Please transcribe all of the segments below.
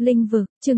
Linh vực, chương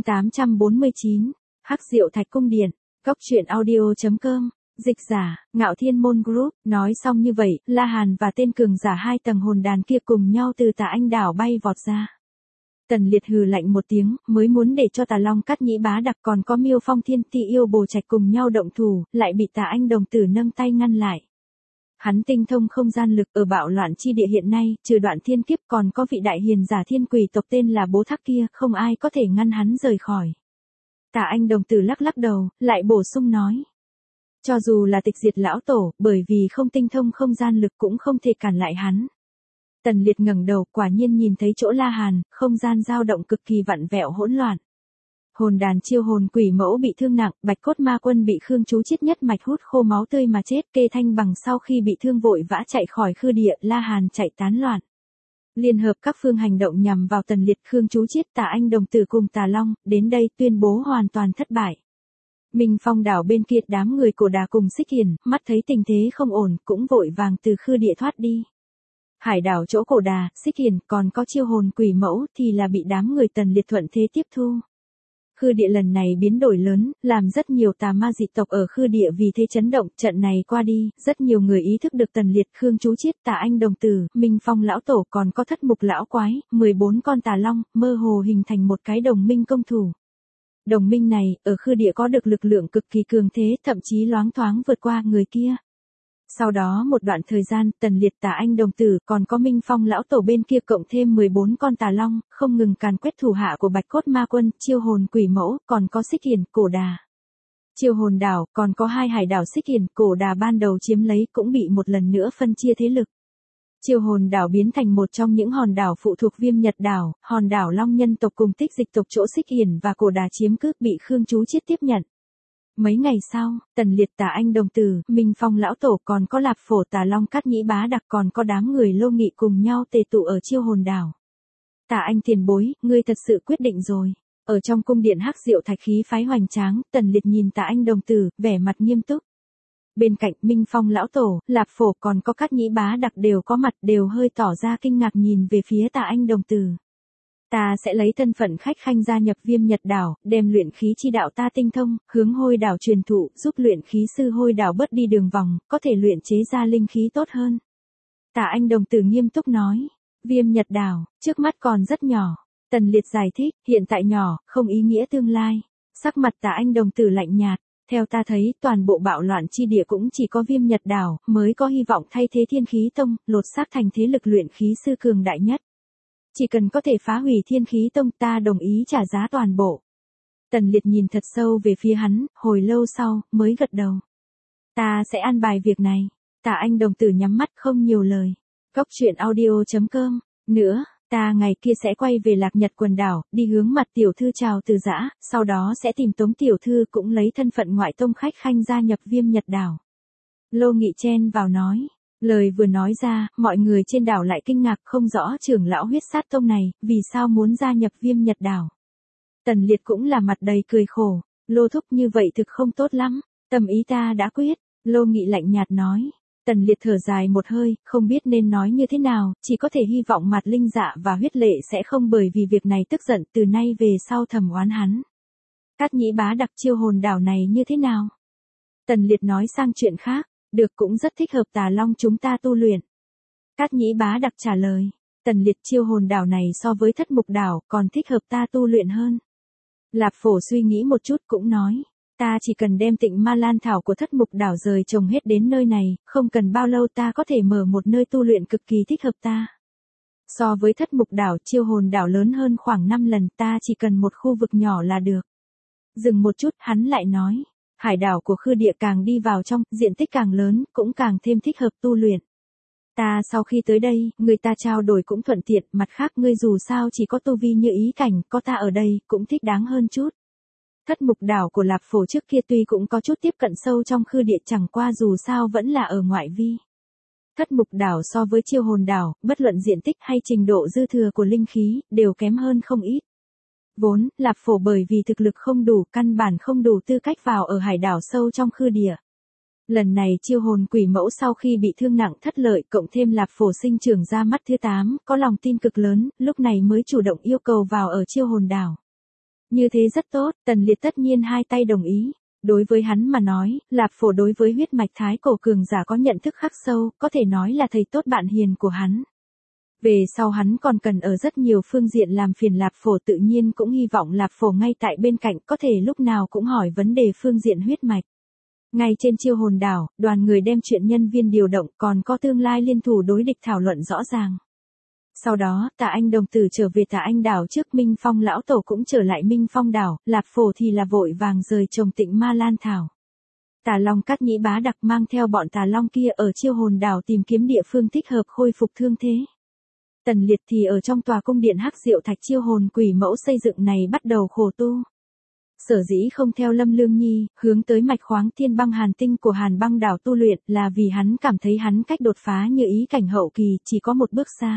849, Hắc Diệu Thạch Cung Điện, Góc truyện audio.com, dịch giả, Ngạo Thiên Môn Group. Nói xong như vậy, La Hàn và tên cường giả 2 tầng hồn đàn kia cùng nhau từ Tà Anh đảo bay vọt ra. Tần Liệt hừ lạnh một tiếng, mới muốn để cho Tà Long Cát Nhĩ Bá Đặc còn có Miêu Phong Thiên Ti Yêu Bồ Trạch cùng nhau động thủ, lại bị Tà Anh đồng tử nâng tay ngăn lại. Hắn tinh thông không gian lực, ở bạo loạn chi địa hiện nay, trừ Đoạn Thiên Kiếp còn có vị đại hiền giả thiên quỷ tộc tên là Bố Thác kia, không ai có thể ngăn hắn rời khỏi. Tà Anh đồng tử lắc lắc đầu, lại bổ sung nói. Cho dù là Tịch Diệt lão tổ, bởi vì không tinh thông không gian lực cũng không thể cản lại hắn. Tần Liệt ngẩng đầu, quả nhiên nhìn thấy chỗ La Hàn, không gian dao động cực kỳ vặn vẹo hỗn loạn. Hồn đàn chiêu hồn quỷ mẫu bị thương nặng, Bạch Cốt Ma Quân bị Khương Chú Chiết nhất mạch hút khô máu tươi mà chết, Kê Thanh Bằng sau khi bị thương vội vã chạy khỏi khư địa, La Hàn chạy tán loạn. Liên hợp các phương hành động nhằm vào Tần Liệt, Khương Chú Chiết, Tà Anh đồng tử cùng Tà Long, đến đây tuyên bố hoàn toàn thất bại. Minh Phong đảo bên kia đám người Cổ Đà cùng Xích Hiền, mắt thấy tình thế không ổn, cũng vội vàng từ khư địa thoát đi. Hải đảo chỗ Cổ Đà, Xích Hiền còn có chiêu hồn quỷ mẫu thì là bị đám người Tần Liệt thuận thế tiếp thu. Khư địa lần này biến đổi lớn, làm rất nhiều tà ma dị tộc ở khư địa vì thế chấn động, trận này qua đi, rất nhiều người ý thức được Tần Liệt, Khương Chú Chiết, Tà Anh đồng tử, Minh Phong lão tổ còn có Thất Mục lão quái, 14 con tà long, mơ hồ hình thành một cái đồng minh công thủ. Đồng minh này, ở khư địa có được lực lượng cực kỳ cường thế, thậm chí loáng thoáng vượt qua người kia. Sau đó một đoạn thời gian, Tần Liệt, Tà Anh đồng tử, còn có Minh Phong lão tổ bên kia cộng thêm 14 con tà long, không ngừng càn quét thủ hạ của Bạch Cốt Ma Quân, chiêu hồn quỷ mẫu, còn có Xích Hiền, Cổ Đà. Chiêu hồn đảo, còn có 2 hải đảo Xích Hiền, Cổ Đà ban đầu chiếm lấy cũng bị một lần nữa phân chia thế lực. Chiêu hồn đảo biến thành một trong những hòn đảo phụ thuộc Viêm Nhật đảo, hòn đảo Long nhân tộc cùng Tích Dịch tộc chỗ Xích Hiền và Cổ Đà chiếm cứ bị Khương Chú Chiết tiếp nhận. Mấy ngày sau, Tần Liệt, Tà Anh đồng tử, Minh Phong lão tổ còn có Lạp Phổ, Tà Long Cát Nhĩ Bá Đặc còn có đám người Lô Nghị cùng nhau tề tụ ở chiêu hồn đảo. Tà Anh tiền bối, ngươi thật sự quyết định rồi. Ở trong cung điện Hắc Diệu Thạch khí phái hoành tráng, Tần Liệt nhìn Tà Anh đồng tử, vẻ mặt nghiêm túc. Bên cạnh Minh Phong lão tổ, Lạp Phổ còn có Cát Nhĩ Bá Đặc đều có mặt, đều hơi tỏ ra kinh ngạc nhìn về phía Tà Anh đồng tử. Ta sẽ lấy thân phận khách khanh gia nhập Viêm Nhật đảo, đem luyện khí chi đạo ta tinh thông, hướng Hôi đảo truyền thụ, giúp luyện khí sư Hôi đảo bớt đi đường vòng, có thể luyện chế ra linh khí tốt hơn. Tà Anh đồng tử nghiêm túc nói, Viêm Nhật đảo, trước mắt còn rất nhỏ. Tần Liệt giải thích, hiện tại nhỏ, không ý nghĩa tương lai. Sắc mặt Tà Anh đồng tử lạnh nhạt, theo ta thấy, toàn bộ bạo loạn chi địa cũng chỉ có Viêm Nhật đảo, mới có hy vọng thay thế Thiên Khí Tông, lột xác thành thế lực luyện khí sư cường đại nhất. Chỉ cần có thể phá hủy Thiên Khí Tông, ta đồng ý trả giá toàn bộ. Tần Liệt nhìn thật sâu về phía hắn, hồi lâu sau, mới gật đầu. Ta sẽ an bài việc này. Tà Anh đồng tử nhắm mắt không nhiều lời. Góc truyện audio.com. Nữa, ta ngày kia sẽ quay về Lạc Nhật quần đảo, đi hướng mặt tiểu thư chào từ giã, sau đó sẽ tìm Tống tiểu thư cũng lấy thân phận ngoại tông khách khanh gia nhập Viêm Nhật đảo. Lô Nghị chen vào nói. Lời vừa nói ra, mọi người trên đảo lại kinh ngạc, không rõ trưởng lão Huyết Sát Tông này, vì sao muốn gia nhập Viêm Nhật đảo. Tần Liệt cũng là mặt đầy cười khổ, Lô thúc như vậy thực không tốt lắm, tâm ý ta đã quyết, Lô Nghị lạnh nhạt nói. Tần Liệt thở dài một hơi, không biết nên nói như thế nào, chỉ có thể hy vọng Mạt Linh Dạ và Huyết Lệ sẽ không bởi vì việc này tức giận, từ nay về sau thầm oán hắn. Cát Nhĩ Bá Đặc chiêu hồn đảo này như thế nào? Tần Liệt nói sang chuyện khác. Được, cũng rất thích hợp Tà Long chúng ta tu luyện. Cát Nhĩ Bá Đặc trả lời, Tần Liệt chiêu hồn đảo này so với Thất Mục đảo còn thích hợp ta tu luyện hơn. Lạp Phổ suy nghĩ một chút cũng nói, ta chỉ cần đem Tịnh Ma Lan thảo của Thất Mục đảo rời trồng hết đến nơi này, không cần bao lâu ta có thể mở một nơi tu luyện cực kỳ thích hợp ta. So với Thất Mục đảo, chiêu hồn đảo lớn hơn khoảng 5 lần, ta chỉ cần một khu vực nhỏ là được. Dừng một chút, hắn lại nói. Hải đảo của khư địa càng đi vào trong, diện tích càng lớn, cũng càng thêm thích hợp tu luyện. Ta sau khi tới đây, người ta trao đổi cũng thuận tiện, mặt khác ngươi dù sao chỉ có tu vi như ý cảnh, có ta ở đây, cũng thích đáng hơn chút. Thất Mục đảo của Lạp Phổ trước kia tuy cũng có chút tiếp cận sâu trong khư địa, chẳng qua dù sao vẫn là ở ngoại vi. Thất Mục đảo so với chiêu hồn đảo, bất luận diện tích hay trình độ dư thừa của linh khí, đều kém hơn không ít. Vốn, Lạp Phổ bởi vì thực lực không đủ, căn bản không đủ tư cách vào ở hải đảo sâu trong khư địa. Lần này chiêu hồn quỷ mẫu sau khi bị thương nặng thất lợi, cộng thêm Lạp Phổ sinh trưởng ra mắt thứ 8, có lòng tin cực lớn, lúc này mới chủ động yêu cầu vào ở chiêu hồn đảo. Như thế rất tốt, Tần Liệt tất nhiên hai tay đồng ý. Đối với hắn mà nói, Lạp Phổ đối với huyết mạch thái cổ cường giả có nhận thức khắc sâu, có thể nói là thầy tốt bạn hiền của hắn. Về sau hắn còn cần ở rất nhiều phương diện làm phiền Lạp Phổ, tự nhiên cũng hy vọng Lạp Phổ ngay tại bên cạnh có thể lúc nào cũng hỏi vấn đề phương diện huyết mạch. Ngay trên Chiêu Hồn Đảo, đoàn người đem chuyện nhân viên điều động còn có tương lai liên thủ đối địch thảo luận rõ ràng. Sau đó, Tà Anh đồng tử trở về Tà Anh đảo trước, Minh Phong lão tổ cũng trở lại Minh Phong đảo, Lạp Phổ thì là vội vàng rời trồng Tịnh Ma Lan thảo. Tà Long Cát Nhĩ Bá Đặc mang theo bọn Tà Long kia ở Chiêu Hồn đảo tìm kiếm địa phương thích hợp khôi phục thương thế. Tần Liệt thì ở trong tòa cung điện Hắc Diệu Thạch chiêu hồn quỷ mẫu xây dựng này bắt đầu khổ tu. Sở dĩ không theo Lâm Lương Nhi, hướng tới mạch khoáng thiên băng hàn tinh của Hàn Băng đảo tu luyện là vì hắn cảm thấy hắn cách đột phá như ý cảnh hậu kỳ chỉ có một bước xa.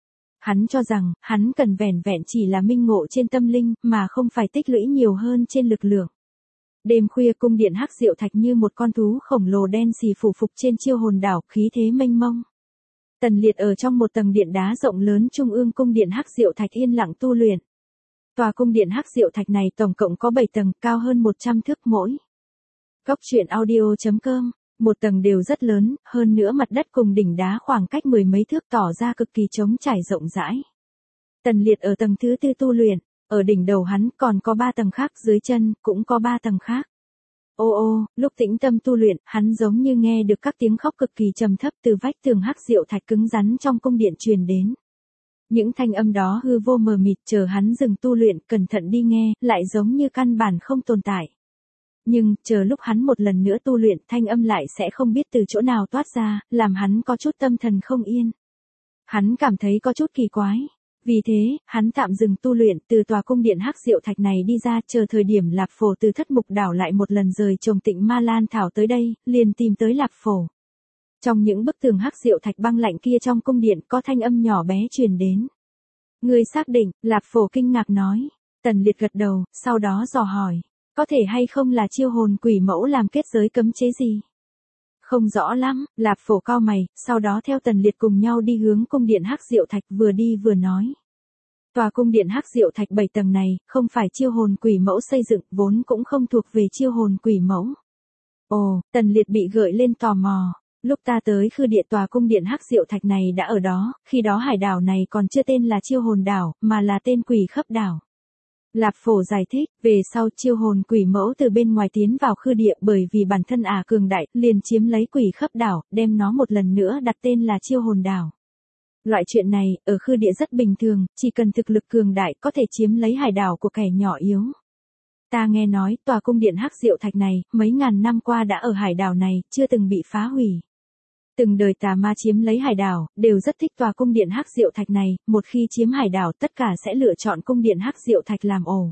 Hắn cho rằng, hắn cần vẻn vẹn chỉ là minh ngộ trên tâm linh mà không phải tích lũy nhiều hơn trên lực lượng. Đêm khuya cung điện Hắc Diệu Thạch như một con thú khổng lồ đen xì phủ phục trên chiêu hồn đảo, khí thế mênh mông. Tần Liệt ở trong một tầng điện đá rộng lớn trung ương cung điện Hắc Diệu Thạch yên lặng tu luyện. Tòa cung điện Hắc Diệu Thạch này tổng cộng có 7 tầng, cao hơn 100 thước mỗi. Góc truyện audio.com, một tầng đều rất lớn, hơn nữa mặt đất cùng đỉnh đá khoảng cách mười mấy thước tỏ ra cực kỳ trống trải rộng rãi. Tần Liệt ở tầng thứ 4 tu luyện, ở đỉnh đầu hắn còn có 3 tầng khác, dưới chân cũng có 3 tầng khác. Ô ô, lúc tĩnh tâm tu luyện, hắn giống như nghe được các tiếng khóc cực kỳ trầm thấp từ vách tường Hắc Diệu Thạch cứng rắn trong cung điện truyền đến. Những thanh âm đó hư vô mờ mịt, chờ hắn dừng tu luyện, cẩn thận đi nghe, lại giống như căn bản không tồn tại. Nhưng, chờ lúc hắn một lần nữa tu luyện, thanh âm lại sẽ không biết từ chỗ nào toát ra, làm hắn có chút tâm thần không yên. Hắn cảm thấy có chút kỳ quái. Vì thế, hắn tạm dừng tu luyện, từ tòa cung điện Hắc Diệu Thạch này đi ra, chờ thời điểm Lạp Phổ từ Thất Mục đảo lại một lần rời trồng Tịnh Ma Lan thảo tới đây, liền tìm tới Lạp Phổ. Trong những bức tường Hắc Diệu Thạch băng lạnh kia trong cung điện có thanh âm nhỏ bé truyền đến. Ngươi xác định, Lạp Phổ kinh ngạc nói. Tần Liệt gật đầu, sau đó dò hỏi. Có thể hay không là chiêu hồn quỷ mẫu làm kết giới cấm chế gì? Không rõ lắm, Lạp Phổ cau mày, sau đó theo Tần Liệt cùng nhau đi hướng cung điện Hắc Diệu Thạch, vừa đi vừa nói. Tòa cung điện Hắc Diệu Thạch 7 tầng này, không phải chiêu hồn quỷ mẫu xây dựng, vốn cũng không thuộc về chiêu hồn quỷ mẫu. Ồ, Tần Liệt bị gợi lên tò mò. Lúc ta tới khư địa tòa cung điện Hắc Diệu Thạch này đã ở đó, khi đó hải đảo này còn chưa tên là chiêu hồn đảo, mà là tên Quỷ Khấp đảo. Lạp Phổ giải thích, về sau chiêu hồn quỷ mẫu từ bên ngoài tiến vào khư địa, bởi vì bản thân cường đại, liền chiếm lấy Quỷ Khấp đảo, đem nó một lần nữa đặt tên là chiêu hồn đảo. Loại chuyện này, ở khư địa rất bình thường, chỉ cần thực lực cường đại có thể chiếm lấy hải đảo của kẻ nhỏ yếu. Ta nghe nói, tòa cung điện Hắc Diệu Thạch này, mấy ngàn năm qua đã ở hải đảo này, chưa từng bị phá hủy. Từng đời tà ma chiếm lấy hải đảo, đều rất thích tòa cung điện Hắc Diệu Thạch này, một khi chiếm hải đảo tất cả sẽ lựa chọn cung điện Hắc Diệu Thạch làm ổ.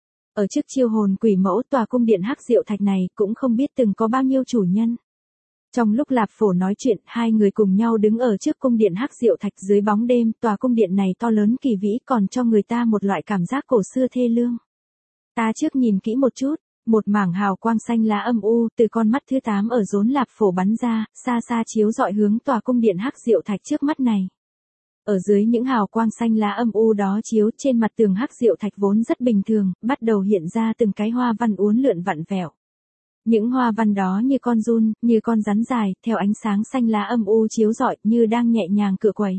Ở trước chiêu hồn quỷ mẫu, tòa cung điện Hắc Diệu Thạch này cũng không biết từng có bao nhiêu chủ nhân. Trong lúc Lạp Phổ nói chuyện, hai người cùng nhau đứng ở trước cung điện Hắc Diệu Thạch dưới bóng đêm, tòa cung điện này to lớn kỳ vĩ còn cho người ta một loại cảm giác cổ xưa thê lương. Ta trước nhìn kỹ một chút. Một mảng hào quang xanh lá âm u từ con mắt thứ 8 ở rốn Lạp Phổ bắn ra, xa xa chiếu dọi hướng tòa cung điện Hắc Diệu Thạch trước mắt này. Ở dưới những hào quang xanh lá âm u đó chiếu, trên mặt tường Hắc Diệu Thạch vốn rất bình thường, bắt đầu hiện ra từng cái hoa văn uốn lượn vặn vẹo. Những hoa văn đó như con giun, như con rắn dài, theo ánh sáng xanh lá âm u chiếu rọi, như đang nhẹ nhàng cựa quẩy.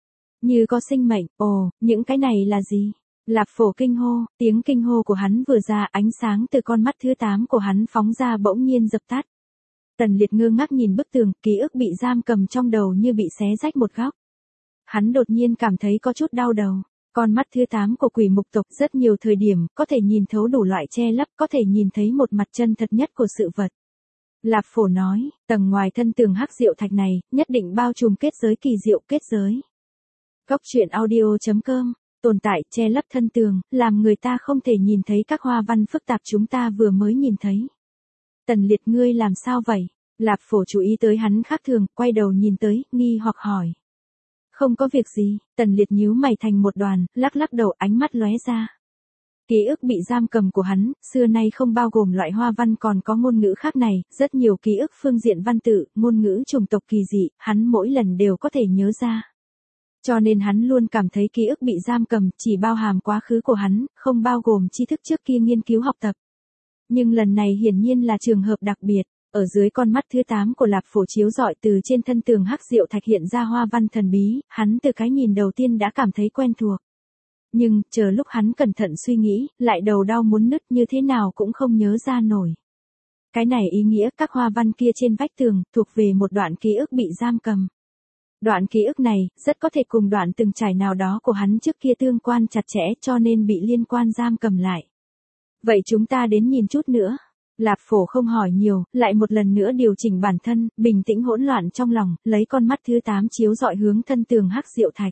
Như có sinh mệnh. Ồ, những cái này là gì? Lạp Phổ kinh hô, tiếng kinh hô của hắn vừa ra, ánh sáng từ con mắt thứ 8 của hắn phóng ra bỗng nhiên dập tắt. Tần Liệt ngơ ngác nhìn bức tường, ký ức bị giam cầm trong đầu như bị xé rách một góc. Hắn đột nhiên cảm thấy có chút đau đầu. Con mắt thứ 8 của quỷ mục tộc rất nhiều thời điểm, có thể nhìn thấu đủ loại che lấp, có thể nhìn thấy một mặt chân thật nhất của sự vật. Lạp Phổ nói, tầng ngoài thân tường Hắc Diệu Thạch này, nhất định bao trùm kết giới kỳ diệu, kết giới. Góc truyện audio.com, tồn tại che lấp thân tường, làm người ta không thể nhìn thấy các hoa văn phức tạp chúng ta vừa mới nhìn thấy. Tần Liệt, ngươi làm sao vậy? Lạp Phổ chú ý tới hắn khác thường, quay đầu nhìn tới, nghi hoặc hỏi. Không có việc gì. Tần Liệt nhíu mày thành một đoàn, lắc lắc đầu, ánh mắt lóe ra. Ký ức bị giam cầm của hắn, xưa nay không bao gồm loại hoa văn còn có ngôn ngữ khác này, rất nhiều ký ức phương diện văn tự, ngôn ngữ chủng tộc kỳ dị, hắn mỗi lần đều có thể nhớ ra. Cho nên hắn luôn cảm thấy ký ức bị giam cầm, chỉ bao hàm quá khứ của hắn, không bao gồm tri thức trước kia nghiên cứu học tập. Nhưng lần này hiển nhiên là trường hợp đặc biệt, ở dưới con mắt thứ 8 của Lạp Phổ chiếu rọi từ trên thân tường hắc diệu thạch hiện ra hoa văn thần bí, hắn từ cái nhìn đầu tiên đã cảm thấy quen thuộc. Nhưng, chờ lúc hắn cẩn thận suy nghĩ, lại đầu đau muốn nứt như thế nào cũng không nhớ ra nổi. Cái này ý nghĩa các hoa văn kia trên vách tường, thuộc về một đoạn ký ức bị giam cầm. Đoạn ký ức này, rất có thể cùng đoạn từng trải nào đó của hắn trước kia tương quan chặt chẽ cho nên bị liên quan giam cầm lại. Vậy chúng ta đến nhìn chút nữa. Lạp Phổ không hỏi nhiều, lại một lần nữa điều chỉnh bản thân, bình tĩnh hỗn loạn trong lòng, lấy con mắt thứ 8 chiếu dọi hướng thân tường hắc diệu thạch.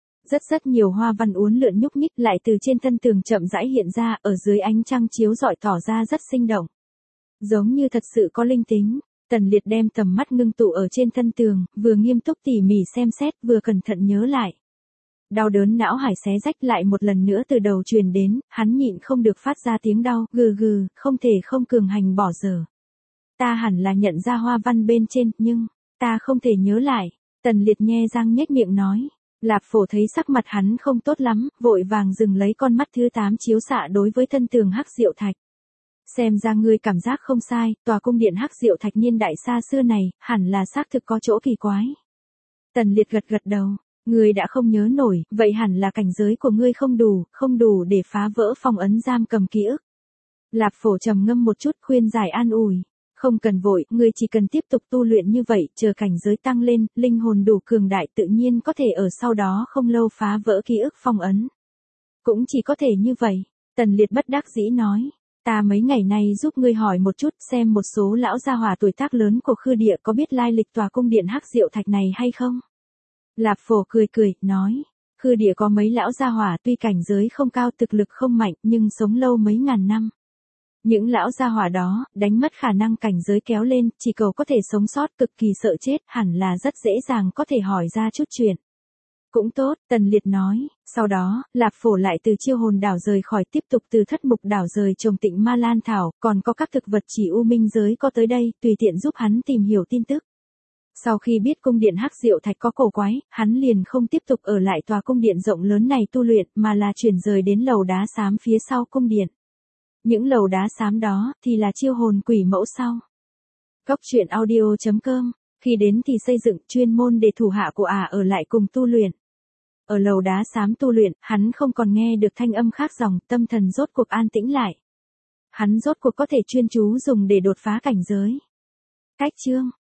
Rất nhiều hoa văn uốn lượn nhúc nhích lại từ trên thân tường chậm rãi hiện ra, ở dưới ánh trăng chiếu rọi tỏ ra rất sinh động. Giống như thật sự có linh tính. Tần Liệt đem tầm mắt ngưng tụ ở trên thân tường, vừa nghiêm túc tỉ mỉ xem xét, vừa cẩn thận nhớ lại. Đau đớn não hải xé rách lại một lần nữa từ đầu truyền đến, hắn nhịn không được phát ra tiếng đau, gừ gừ, không thể không cường hành bỏ dở. Ta hẳn là nhận ra hoa văn bên trên, nhưng, ta không thể nhớ lại. Tần Liệt nhe răng nhếch miệng nói. Lạp Phổ thấy sắc mặt hắn không tốt lắm, vội vàng dừng lấy con mắt thứ 8 chiếu xạ đối với thân tường hắc diệu thạch. Xem ra ngươi cảm giác không sai, tòa cung điện hắc diệu thạch niên đại xa xưa này, hẳn là xác thực có chỗ kỳ quái. Tần Liệt gật gật đầu, ngươi đã không nhớ nổi, vậy hẳn là cảnh giới của ngươi không đủ để phá vỡ phong ấn giam cầm ký ức. Lạp Phổ trầm ngâm một chút khuyên giải an ủi, không cần vội, ngươi chỉ cần tiếp tục tu luyện như vậy, chờ cảnh giới tăng lên, linh hồn đủ cường đại tự nhiên có thể ở sau đó không lâu phá vỡ ký ức phong ấn. Cũng chỉ có thể như vậy, Tần Liệt bất đắc dĩ nói. Ta mấy ngày nay giúp ngươi hỏi một chút xem một số lão gia hỏa tuổi tác lớn của Khư Địa có biết lai lịch tòa cung điện hắc diệu thạch này hay không? Lạp Phổ cười, nói. Khư Địa có mấy lão gia hỏa tuy cảnh giới không cao thực lực không mạnh nhưng sống lâu mấy ngàn năm. Những lão gia hỏa đó, đánh mất khả năng cảnh giới kéo lên, chỉ cầu có thể sống sót cực kỳ sợ chết, hẳn là rất dễ dàng có thể hỏi ra chút chuyện. Cũng tốt, Tần Liệt nói, sau đó, Lạp Phổ lại từ Chiêu Hồn đảo rời khỏi tiếp tục từ Thất Mục đảo rời trồng Tịnh Ma Lan thảo, còn có các thực vật chỉ U Minh giới có tới đây, tùy tiện giúp hắn tìm hiểu tin tức. Sau khi biết cung điện hắc diệu thạch có cổ quái, hắn liền không tiếp tục ở lại tòa cung điện rộng lớn này tu luyện, mà là chuyển rời đến lầu đá xám phía sau cung điện. Những lầu đá xám đó, thì là Chiêu Hồn quỷ mẫu sau. Góc truyện audio.com, khi đến thì xây dựng chuyên môn để thủ hạ của ở lại cùng tu luyện. Ở lầu đá xám tu luyện, hắn không còn nghe được thanh âm khác dòng, tâm thần rốt cuộc an tĩnh lại. Hắn rốt cuộc có thể chuyên chú dùng để đột phá cảnh giới. Cách chương